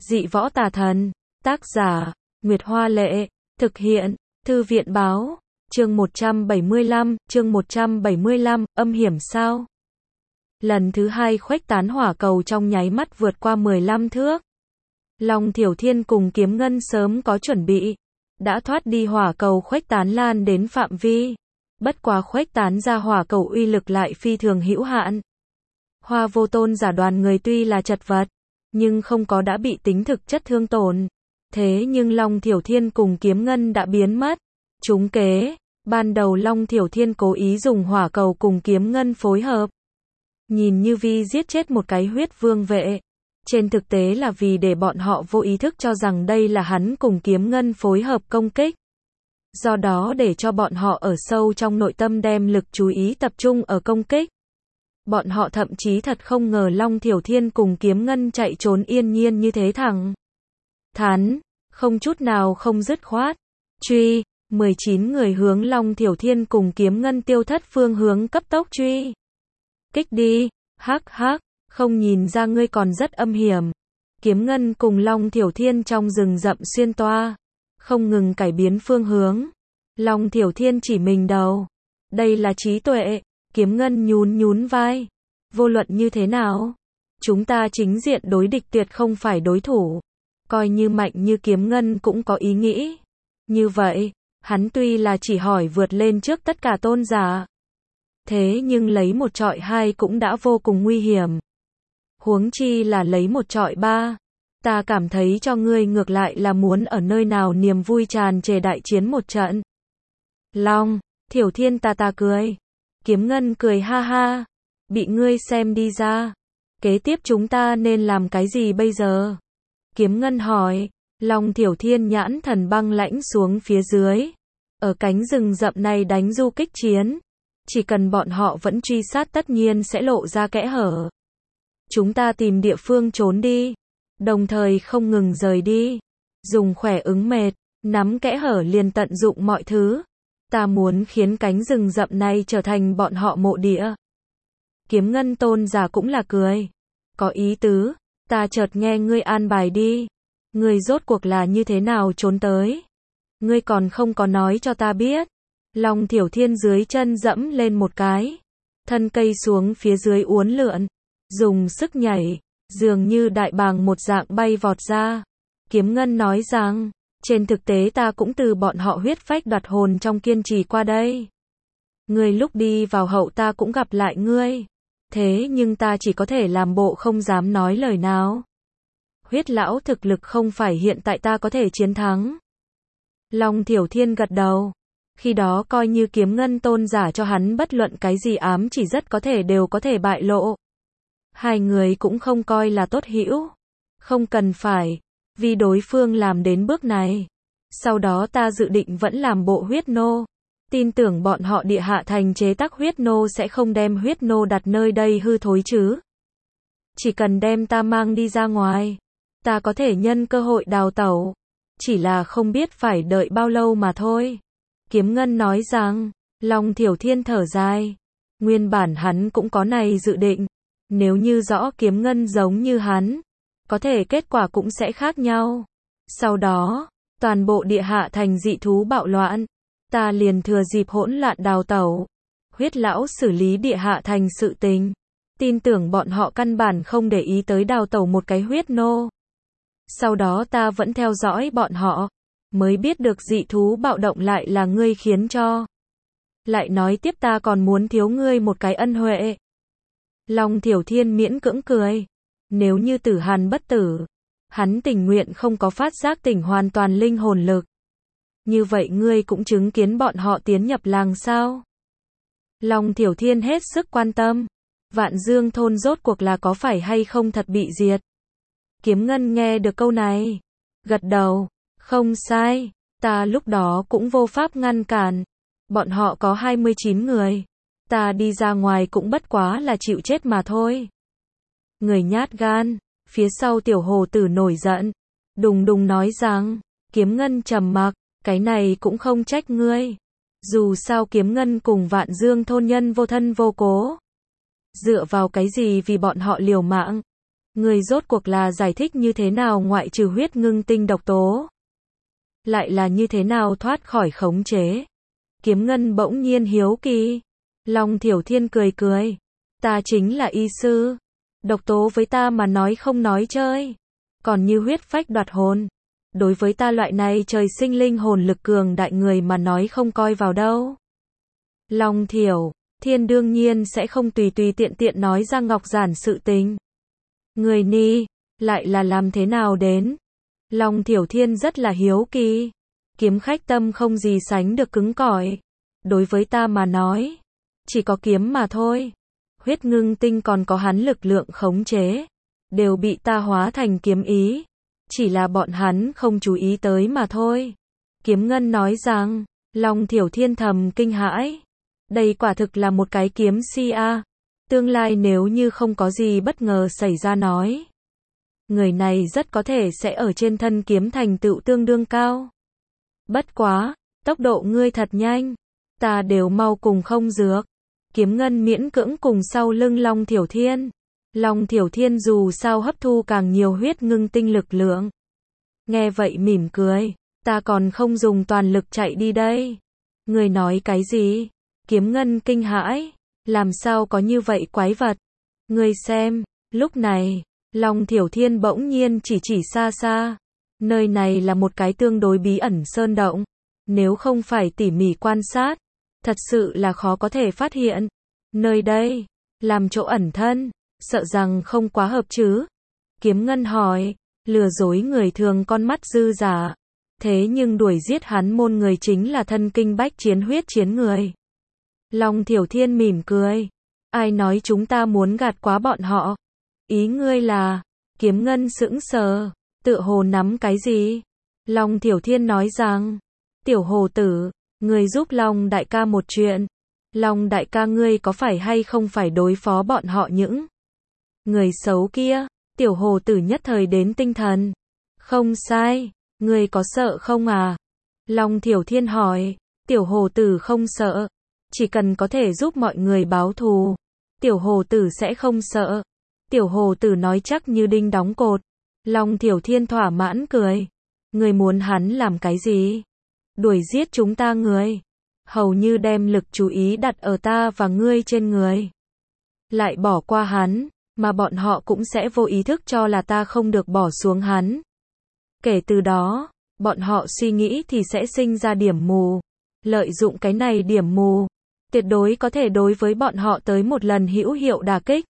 Dị võ tà thần. Tác giả, Nguyệt Hoa Lệ. Thực hiện, Thư viện Báo. Chương 175, âm hiểm sao? Lần thứ hai khuếch tán hỏa cầu trong nháy mắt vượt qua 15 thước. Long Thiểu Thiên cùng Kiếm Ngân sớm có chuẩn bị, đã thoát đi hỏa cầu khuếch tán lan đến phạm vi. Bất quá khuếch tán ra hỏa cầu uy lực lại phi thường hữu hạn. Hoa Vô Tôn giả đoàn người tuy là chật vật, nhưng không có đã bị tính thực chất thương tổn. Thế nhưng Long Thiểu Thiên cùng Kiếm Ngân đã biến mất. Trúng kế, ban đầu Long Thiểu Thiên cố ý dùng hỏa cầu cùng Kiếm Ngân phối hợp. Nhìn như vì giết chết một cái huyết vương vệ. Trên thực tế là vì để bọn họ vô ý thức cho rằng đây là hắn cùng Kiếm Ngân phối hợp công kích. Do đó để cho bọn họ ở sâu trong nội tâm đem lực chú ý tập trung ở công kích. Bọn họ thậm chí thật không ngờ Long Thiểu Thiên cùng Kiếm Ngân chạy trốn yên nhiên như thế thẳng thắn, không chút nào không dứt khoát. Truy, 19 người hướng Long Thiểu Thiên cùng Kiếm Ngân tiêu thất phương hướng cấp tốc truy. Kích đi, hắc hắc, không nhìn ra ngươi còn rất âm hiểm. Kiếm Ngân cùng Long Thiểu Thiên trong rừng rậm xuyên toa, không ngừng cải biến phương hướng. Long Thiểu Thiên chỉ mình đầu. Đây là trí tuệ. Kiếm Ngân nhún vai. Vô luận như thế nào, chúng ta chính diện đối địch tuyệt không phải đối thủ. Coi như mạnh như Kiếm Ngân cũng có ý nghĩ. Như vậy, hắn tuy là chỉ hỏi vượt lên trước tất cả tôn giả. Thế nhưng lấy một trọi hai cũng đã vô cùng nguy hiểm. Huống chi là lấy một trọi ba. Ta cảm thấy cho ngươi ngược lại là muốn ở nơi nào niềm vui tràn trề đại chiến một trận. Long Thiểu Thiên ta cười. Kiếm Ngân cười ha ha. Bị ngươi xem đi ra. Kế tiếp chúng ta nên làm cái gì bây giờ? Kiếm Ngân hỏi. Long Thiểu Thiên nhãn thần băng lãnh xuống phía dưới. Ở cánh rừng rậm này đánh du kích chiến. Chỉ cần bọn họ vẫn truy sát tất nhiên sẽ lộ ra kẽ hở. Chúng ta tìm địa phương trốn đi. Đồng thời không ngừng rời đi. Dùng khỏe ứng mệt. Nắm kẽ hở liền tận dụng mọi thứ. Ta muốn khiến cánh rừng rậm này trở thành bọn họ mộ địa. Kiếm Ngân tôn giả cũng là cười. Có ý tứ. Ta chợt nghe ngươi an bài đi. Ngươi rốt cuộc là như thế nào trốn tới? Ngươi còn không có nói cho ta biết. Long Thiểu Thiên dưới chân dẫm lên một cái. Thân cây xuống phía dưới uốn lượn. Dùng sức nhảy. Dường như đại bàng một dạng bay vọt ra. Kiếm Ngân nói rằng, trên thực tế ta cũng từ bọn họ huyết phách đoạt hồn trong kiên trì qua đây. Ngươi lúc đi vào hậu ta cũng gặp lại ngươi. Thế nhưng ta chỉ có thể làm bộ không dám nói lời nào. Huyết lão thực lực không phải hiện tại ta có thể chiến thắng. Long Thiểu Thiên gật đầu. Khi đó coi như Kiếm Ngân tôn giả cho hắn bất luận cái gì ám chỉ rất có thể đều có thể bại lộ. Hai người cũng không coi là tốt hữu. Không cần phải. Vì đối phương làm đến bước này. Sau đó ta dự định vẫn làm bộ huyết nô. Tin tưởng bọn họ địa hạ thành chế tác huyết nô sẽ không đem huyết nô đặt nơi đây hư thối chứ. Chỉ cần đem ta mang đi ra ngoài. Ta có thể nhân cơ hội đào tẩu. Chỉ là không biết phải đợi bao lâu mà thôi. Kiếm Ngân nói rằng, Long Thiểu Thiên thở dài. Nguyên bản hắn cũng có này dự định. Nếu như rõ Kiếm Ngân giống như hắn, có thể kết quả cũng sẽ khác nhau. Sau đó, toàn bộ địa hạ thành dị thú bạo loạn. Ta liền thừa dịp hỗn loạn đào tẩu. Huyết lão xử lý địa hạ thành sự tình. Tin tưởng bọn họ căn bản không để ý tới đào tẩu một cái huyết nô. Sau đó ta vẫn theo dõi bọn họ. Mới biết được dị thú bạo động lại là ngươi khiến cho. Lại nói tiếp ta còn muốn thiếu ngươi một cái ân huệ. Long Thiểu Thiên miễn cưỡng cười. Nếu như Tử Hàn bất tử, hắn tình nguyện không có phát giác tỉnh hoàn toàn linh hồn lực. Như vậy ngươi cũng chứng kiến bọn họ tiến nhập làng sao? Long Thiểu Thiên hết sức quan tâm. Vạn Dương thôn rốt cuộc là có phải hay không thật bị diệt? Kiếm Ngân nghe được câu này. Gật đầu. Không sai. Ta lúc đó cũng vô pháp ngăn cản. Bọn họ có 29 người. Ta đi ra ngoài cũng bất quá là chịu chết mà thôi. Người nhát gan. Phía sau tiểu hồ tử nổi giận. Đùng đùng nói rằng. Kiếm Ngân trầm mặc. Cái này cũng không trách ngươi. Dù sao Kiếm Ngân cùng Vạn Dương thôn nhân vô thân vô cố. Dựa vào cái gì vì bọn họ liều mạng. Người rốt cuộc là giải thích như thế nào ngoại trừ huyết ngưng tinh độc tố? Lại là như thế nào thoát khỏi khống chế? Kiếm Ngân bỗng nhiên hiếu kỳ. Long Thiểu Thiên cười cười. Ta chính là y sư. Độc tố với ta mà nói không nói chơi. Còn như huyết phách đoạt hồn. Đối với ta loại này trời sinh linh hồn lực cường đại người mà nói không coi vào đâu. Long Thiểu Thiên đương nhiên sẽ không tùy tùy tiện tiện nói ra ngọc giản sự tình. Người ni, lại là làm thế nào đến? Long Thiểu Thiên rất là hiếu kỳ. Kiếm khách tâm không gì sánh được cứng cỏi. Đối với ta mà nói, chỉ có kiếm mà thôi. Huyết ngưng tinh còn có hắn lực lượng khống chế, đều bị ta hóa thành kiếm ý. Chỉ là bọn hắn không chú ý tới mà thôi. Kiếm Ngân nói rằng, Long Thiểu Thiên thầm kinh hãi. Đây quả thực là một cái kiếm si a. Tương lai nếu như không có gì bất ngờ xảy ra nói, người này rất có thể sẽ ở trên thân kiếm thành tựu tương đương cao. Bất quá, tốc độ ngươi thật nhanh, ta đều mau cùng không dược. Kiếm Ngân miễn cưỡng cùng sau lưng Long Thiểu Thiên. Long Thiểu Thiên dù sao hấp thu càng nhiều huyết ngưng tinh lực lượng. Nghe vậy mỉm cười, ta còn không dùng toàn lực chạy đi đây. Ngươi nói cái gì? Kiếm Ngân kinh hãi, làm sao có như vậy quái vật? Ngươi xem, lúc này, Long Thiểu Thiên bỗng nhiên chỉ xa xa. Nơi này là một cái tương đối bí ẩn sơn động. Nếu không phải tỉ mỉ quan sát, thật sự là khó có thể phát hiện. Nơi đây, làm chỗ ẩn thân, sợ rằng không quá hợp chứ? Kiếm Ngân hỏi, lừa dối người thường con mắt dư giả. Thế nhưng đuổi giết hắn môn người chính là thân kinh bách chiến huyết chiến người. Long Thiểu Thiên mỉm cười. Ai nói chúng ta muốn gạt quá bọn họ? Ý ngươi là, Kiếm Ngân sững sờ, tựa hồ nắm cái gì? Long Thiểu Thiên nói rằng, tiểu hồ tử, ngươi giúp Long đại ca một chuyện. Long đại ca ngươi có phải hay không phải đối phó bọn họ những người xấu kia? Tiểu hồ tử nhất thời đến tinh thần. Không sai, ngươi có sợ không à? Long Thiểu Thiên hỏi. Tiểu hồ tử không sợ. Chỉ cần có thể giúp mọi người báo thù, tiểu hồ tử sẽ không sợ. Tiểu hồ tử nói chắc như đinh đóng cột. Long Thiểu Thiên thỏa mãn cười. Người muốn hắn làm cái gì? Đuổi giết chúng ta người. Hầu như đem lực chú ý đặt ở ta và ngươi trên người. Lại bỏ qua hắn, mà bọn họ cũng sẽ vô ý thức cho là ta không được bỏ xuống hắn. Kể từ đó, bọn họ suy nghĩ thì sẽ sinh ra điểm mù. Lợi dụng cái này điểm mù, tuyệt đối có thể đối với bọn họ tới một lần hữu hiệu đả kích.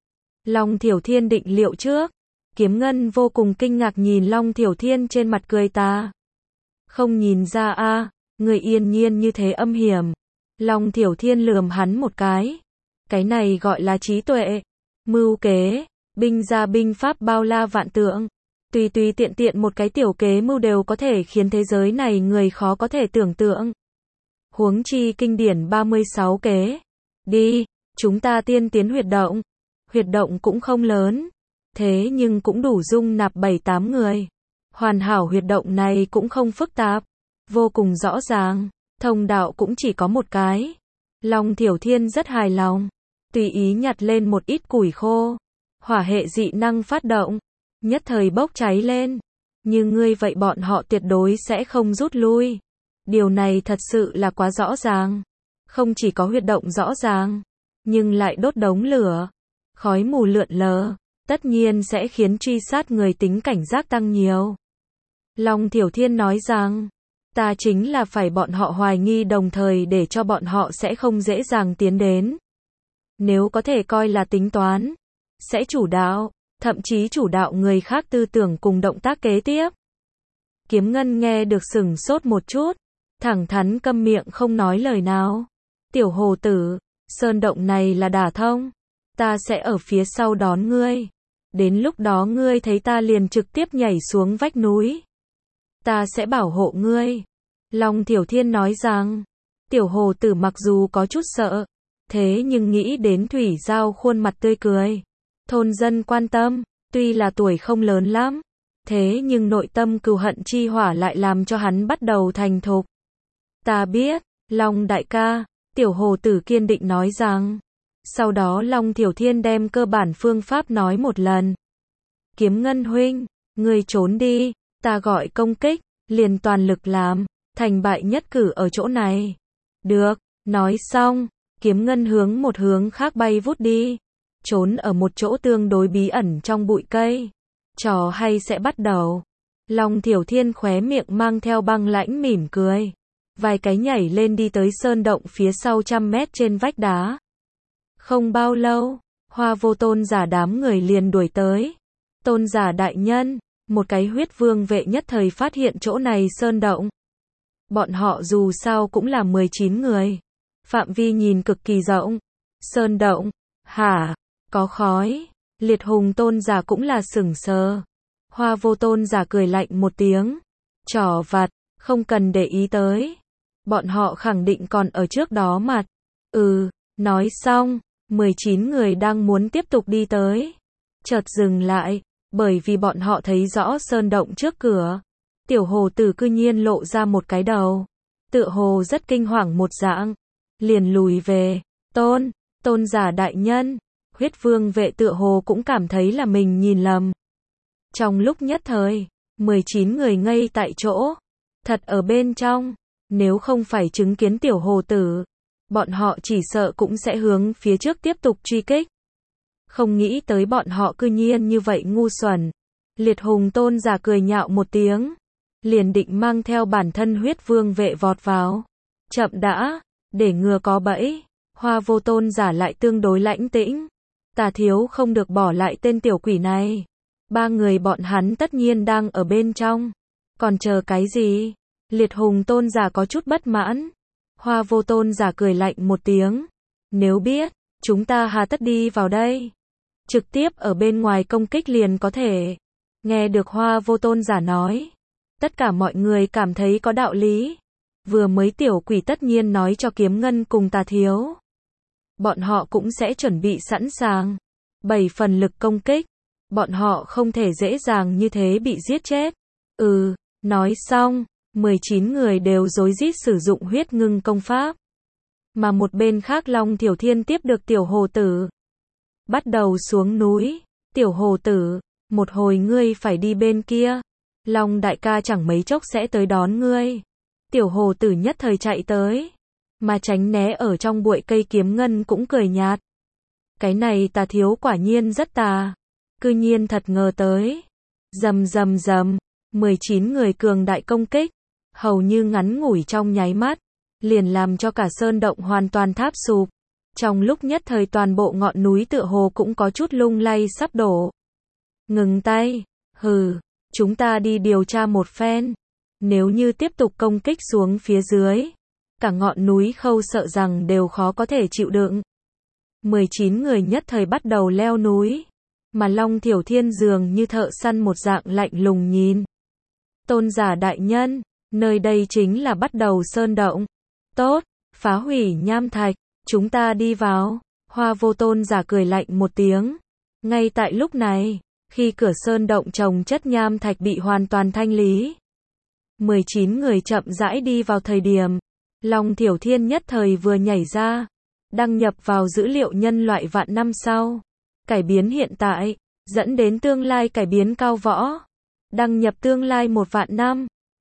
Long Thiểu Thiên định liệu trước. Kiếm Ngân vô cùng kinh ngạc nhìn Long Thiểu Thiên trên mặt cười ta. Không nhìn ra a, người yên nhiên như thế âm hiểm. Long Thiểu Thiên lườm hắn một cái. Cái này gọi là trí tuệ, mưu kế, binh ra binh pháp bao la vạn tượng. Tùy tùy tiện tiện một cái tiểu kế mưu đều có thể khiến thế giới này người khó có thể tưởng tượng. Huống chi kinh điển 36 kế. Đi, chúng ta tiên tiến huyệt động. Huyệt động cũng không lớn, thế nhưng cũng đủ dung nạp 7-8 người. Hoàn hảo huyệt động này cũng không phức tạp, vô cùng rõ ràng, thông đạo cũng chỉ có một cái. Long Thiểu Thiên rất hài lòng, tùy ý nhặt lên một ít củi khô. Hỏa hệ dị năng phát động, nhất thời bốc cháy lên. Như ngươi vậy bọn họ tuyệt đối sẽ không rút lui. Điều này thật sự là quá rõ ràng. Không chỉ có huyệt động rõ ràng, nhưng lại đốt đống lửa. Khói mù lượn lờ, tất nhiên sẽ khiến truy sát người tính cảnh giác tăng nhiều. Long Thiểu Thiên nói rằng, ta chính là phải bọn họ hoài nghi đồng thời để cho bọn họ sẽ không dễ dàng tiến đến. Nếu có thể coi là tính toán, sẽ chủ đạo, thậm chí chủ đạo người khác tư tưởng cùng động tác kế tiếp. Kiếm Ngân nghe được sửng sốt một chút, thẳng thắn câm miệng không nói lời nào. Tiểu hồ tử, sơn động này là đả thông. Ta sẽ ở phía sau đón ngươi. Đến lúc đó ngươi thấy ta liền trực tiếp nhảy xuống vách núi. Ta sẽ bảo hộ ngươi. Long Thiểu Thiên nói rằng, tiểu hồ tử mặc dù có chút sợ, thế nhưng nghĩ đến Thủy Giao khuôn mặt tươi cười. Thôn dân quan tâm, tuy là tuổi không lớn lắm, thế nhưng nội tâm cừu hận chi hỏa lại làm cho hắn bắt đầu thành thục. Ta biết, Long đại ca, tiểu hồ tử kiên định nói rằng. Sau đó Long Thiểu Thiên đem cơ bản phương pháp nói một lần. Kiếm Ngân huynh, ngươi trốn đi, ta gọi công kích, liền toàn lực làm, thành bại nhất cử ở chỗ này. Được, nói xong, Kiếm Ngân hướng một hướng khác bay vút đi, trốn ở một chỗ tương đối bí ẩn trong bụi cây. Trò hay sẽ bắt đầu. Long Thiểu Thiên khóe miệng mang theo băng lãnh mỉm cười. Vài cái nhảy lên đi tới sơn động phía sau 100 mét trên vách đá. Không bao lâu, Hoa Vô Tôn giả đám người liền đuổi tới. Tôn giả đại nhân, một cái huyết vương vệ nhất thời phát hiện chỗ này sơn động. Bọn họ dù sao cũng là 19 người. Phạm vi nhìn cực kỳ rộng. Sơn động, hả, có khói. Liệt Hùng Tôn giả cũng là sửng sờ. Hoa Vô Tôn giả cười lạnh một tiếng. Trò vặt, không cần để ý tới. Bọn họ khẳng định còn ở trước đó mặt. Nói xong, 19 người đang muốn tiếp tục đi tới. Chợt dừng lại, bởi vì bọn họ thấy rõ sơn động trước cửa. Tiểu hồ tử cư nhiên lộ ra một cái đầu. Tựa hồ rất kinh hoàng một dạng. Liền lùi về. Tôn giả đại nhân. Huyết vương vệ tựa hồ cũng cảm thấy là mình nhìn lầm. Trong lúc nhất thời, 19 người ngây tại chỗ. Thật ở bên trong, nếu không phải chứng kiến tiểu hồ tử, bọn họ chỉ sợ cũng sẽ hướng phía trước tiếp tục truy kích. Không nghĩ tới bọn họ cư nhiên như vậy ngu xuẩn. Liệt Hùng Tôn giả cười nhạo một tiếng, liền định mang theo bản thân huyết vương vệ vọt vào. Chậm đã, để ngừa có bẫy. Hoa Vô Tôn giả lại tương đối lãnh tĩnh. Tà thiếu không được bỏ lại tên tiểu quỷ này. 3 người bọn hắn tất nhiên đang ở bên trong. Còn chờ cái gì? Liệt Hùng Tôn giả có chút bất mãn. Hoa Vô Tôn giả cười lạnh một tiếng. Nếu biết, chúng ta hà tất đi vào đây. Trực tiếp ở bên ngoài công kích liền có thể. Nghe được Hoa Vô Tôn giả nói. Tất cả mọi người cảm thấy có đạo lý. Vừa mới tiểu quỷ tất nhiên nói cho Kiếm Ngân cùng Tà thiếu. Bọn họ cũng sẽ chuẩn bị sẵn sàng. 7 phần lực công kích. Bọn họ không thể dễ dàng như thế bị giết chết. Nói xong, 19 người đều rối rít sử dụng huyết ngưng công pháp. Mà một bên khác Long Thiểu Thiên tiếp được tiểu hồ tử. Bắt đầu xuống núi. Tiểu hồ tử, một hồi ngươi phải đi bên kia. Long đại ca chẳng mấy chốc sẽ tới đón ngươi. Tiểu hồ tử nhất thời chạy tới. Mà tránh né ở trong bụi cây Kiếm Ngân cũng cười nhạt. Cái này Tà thiếu quả nhiên rất tà. Cư nhiên thật ngờ tới. Rầm rầm rầm, 19 người cường đại công kích, hầu như ngắn ngủi trong nháy mắt, liền làm cho cả sơn động hoàn toàn tháp sụp. Trong lúc nhất thời toàn bộ ngọn núi tựa hồ cũng có chút lung lay sắp đổ. Ngừng tay, chúng ta đi điều tra một phen. Nếu như tiếp tục công kích xuống phía dưới, cả ngọn núi Khâu sợ rằng đều khó có thể chịu đựng. 19 người nhất thời bắt đầu leo núi. Mà Long Thiểu Thiên dường như thợ săn một dạng lạnh lùng nhìn. Tôn giả đại nhân, nơi đây chính là bắt đầu sơn động. Tốt, phá hủy nham thạch, chúng ta đi vào. Hoa Vô Tôn giả cười lạnh một tiếng. Ngay tại lúc này, khi cửa sơn động trồng chất nham thạch bị hoàn toàn thanh lý, 19 người chậm rãi đi vào thời điểm, Long Thiểu Thiên nhất thời vừa nhảy ra, đăng nhập vào dữ liệu nhân loại vạn năm sau. Cải biến hiện tại, dẫn đến tương lai cải biến cao võ. Đăng nhập tương lai 1 vạn năm.